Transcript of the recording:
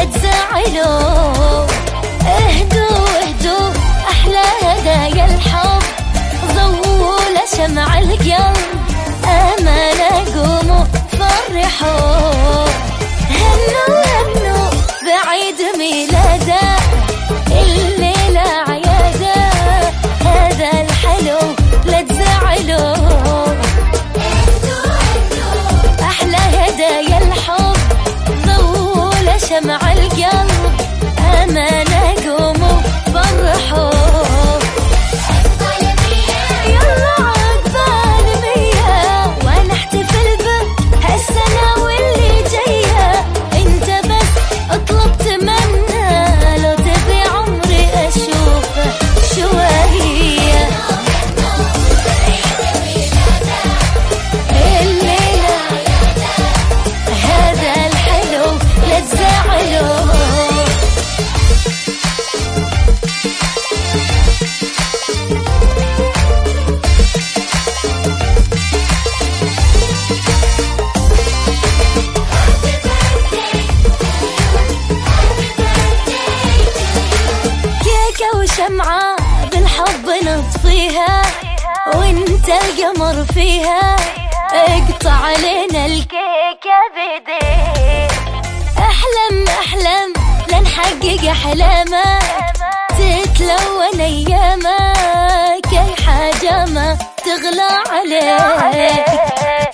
لا تزعلوا. اهدوا اهدوا احلى هدايا الحب، ضووا لشمع القلب امانة، قوموا فرحوا. هنوا هنوا بعيد ميلاده، الليلة عيادة، هذا الحلو لا تزعلوا. أحلى هدايا الحب، ضووا لشمع القلب أمانة، قوموا فرحوا. يلا عقبال 100 ونحتفل به هالسنة واللي جاية. انت بس اطلب تمنى، لو تبي عمري اشوفه شوية. الليلة هذا الحلو لا تزعلوا. وشمعة بالحب نطفيها، وانت القمر فيها، اقطع علينا الكيك يا بيديك. احلم احلم لنحقق احلامك، تتلون ايامك، اي حاجة ما تغلى عليك.